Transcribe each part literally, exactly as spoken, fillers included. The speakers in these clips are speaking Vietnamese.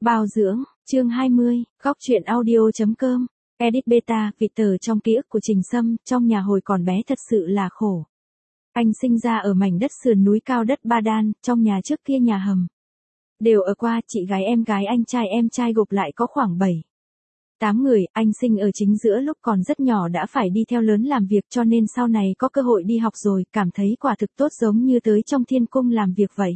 Bao dưỡng, chương hai mươi, góc truyện audio.com, edit beta, Việt tờ trong ký ức của Trình Sâm, trong nhà hồi còn bé thật sự là khổ. Anh sinh ra ở mảnh đất sườn núi cao đất Ba Đan, trong nhà trước kia nhà hầm. Đều ở qua, chị gái em gái anh trai em trai gộp lại có khoảng bảy tám người, anh sinh ở chính giữa lúc còn rất nhỏ đã phải đi theo lớn làm việc cho nên sau này có cơ hội đi học rồi, cảm thấy quả thực tốt giống như tới trong thiên cung làm việc vậy.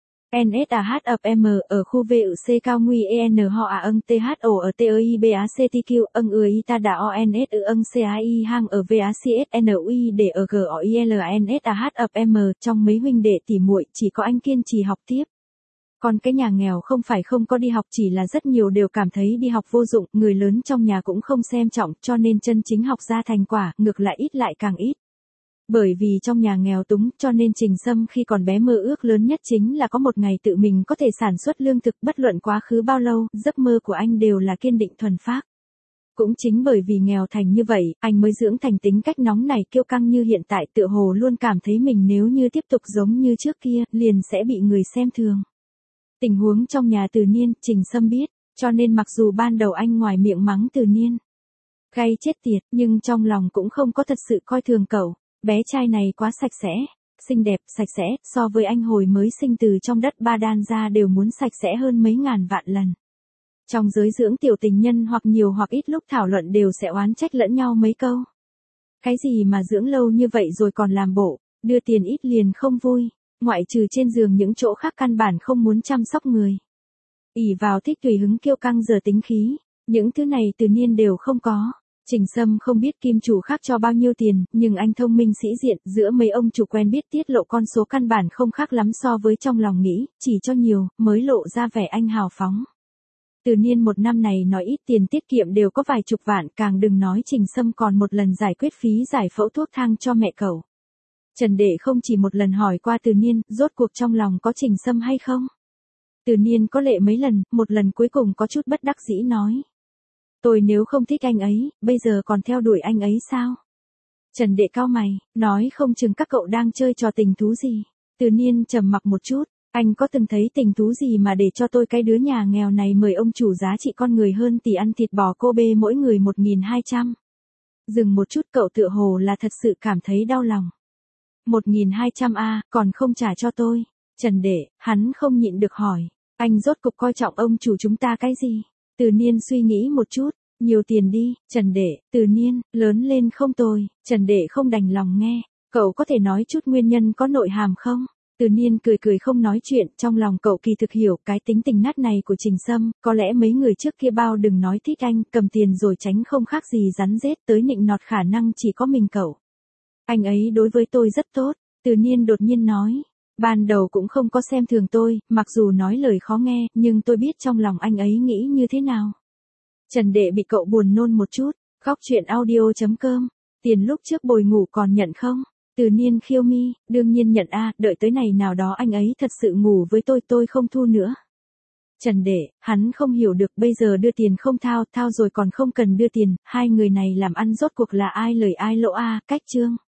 en ét a hát ập em ở khu vê u xê cao nguy en ho a âng tê hát ồ ở tê ơ i bê á xê tê kiu âng ừa i ta đã o en ét ư âng xê a i hang ở vê á xê ét en ui để ở g o i l en ét a hát ập em trong mấy huynh đệ tỉ muội chỉ có anh kiên trì học tiếp. Còn cái nhà nghèo không phải không có đi học, chỉ là rất nhiều đều cảm thấy đi học vô dụng, người lớn trong nhà cũng không xem trọng cho nên chân chính học ra thành quả, ngược lại ít lại càng ít. Bởi vì trong nhà nghèo túng cho nên Trình Sâm khi còn bé mơ ước lớn nhất chính là có một ngày tự mình có thể sản xuất lương thực, bất luận quá khứ bao lâu, giấc mơ của anh đều là kiên định thuần phác. Cũng chính bởi vì nghèo thành như vậy, anh mới dưỡng thành tính cách nóng nảy kiêu căng như hiện tại, tựa hồ luôn cảm thấy mình nếu như tiếp tục giống như trước kia, liền sẽ bị người xem thường. Tình huống trong nhà Từ Niên, Trình Sâm biết, cho nên mặc dù ban đầu anh ngoài miệng mắng Từ Niên gay chết tiệt, nhưng trong lòng cũng không có thật sự coi thường cậu. Bé trai này quá sạch sẽ, xinh đẹp, sạch sẽ, so với anh hồi mới sinh từ trong đất Ba Đan ra đều muốn sạch sẽ hơn mấy ngàn vạn lần. Trong giới dưỡng tiểu tình nhân hoặc nhiều hoặc ít lúc thảo luận đều sẽ oán trách lẫn nhau mấy câu. Cái gì mà dưỡng lâu như vậy rồi còn làm bộ, đưa tiền ít liền không vui, ngoại trừ trên giường những chỗ khác căn bản không muốn chăm sóc người. Ỷ vào thích tùy hứng kiêu căng giờ tính khí, những thứ này Từ Niên đều không có. Trình Sâm không biết kim chủ khác cho bao nhiêu tiền, nhưng anh thông minh sĩ diện, giữa mấy ông chủ quen biết tiết lộ con số căn bản không khác lắm so với trong lòng nghĩ, chỉ cho nhiều, mới lộ ra vẻ anh hào phóng. Từ Niên một năm này nói ít tiền tiết kiệm đều có vài chục vạn, càng đừng nói Trình Sâm còn một lần giải quyết phí giải phẫu thuốc thang cho mẹ cậu. Trần Đệ không chỉ một lần hỏi qua Từ Niên, rốt cuộc trong lòng có Trình Sâm hay không? Từ Niên có lệ mấy lần, một lần cuối cùng có chút bất đắc dĩ nói. Tôi nếu không thích anh ấy, bây giờ còn theo đuổi anh ấy sao? Trần Đệ cau mày, nói không chừng các cậu đang chơi trò tình thú gì. Từ Niên trầm mặc một chút, anh có từng thấy tình thú gì mà để cho tôi cái đứa nhà nghèo này mời ông chủ giá trị con người hơn tỷ ăn thịt bò Kobe mỗi người một nghìn hai trăm. Dừng một chút, cậu tựa hồ là thật sự cảm thấy đau lòng. một nghìn hai trăm a, còn không trả cho tôi. Trần Đệ, hắn không nhịn được hỏi, anh rốt cục coi trọng ông chủ chúng ta cái gì? Từ Niên suy nghĩ một chút, nhiều tiền đi. Trần Đệ, Từ Niên, lớn lên không tồi. Trần Đệ không đành lòng nghe, cậu có thể nói chút nguyên nhân có nội hàm không? Từ Niên cười cười không nói chuyện, trong lòng cậu kỳ thực hiểu cái tính tình nát này của Trình Sâm, có lẽ mấy người trước kia bao đừng nói thích anh, cầm tiền rồi tránh không khác gì rắn rết, tới nịnh nọt khả năng chỉ có mình cậu. Anh ấy đối với tôi rất tốt. Từ Niên đột nhiên nói. Ban đầu cũng không có xem thường tôi, mặc dù nói lời khó nghe, nhưng tôi biết trong lòng anh ấy nghĩ như thế nào. Trần Đệ bị cậu buồn nôn một chút, góc truyện audio.com, tiền lúc trước bồi ngủ còn nhận không? Từ Niên khiêu mi, đương nhiên nhận a, đợi tới này nào đó anh ấy thật sự ngủ với tôi tôi không thu nữa. Trần Đệ, hắn không hiểu được bây giờ đưa tiền không thao, thao rồi còn không cần đưa tiền, hai người này làm ăn rốt cuộc là ai lời ai lỗ a, cách chương.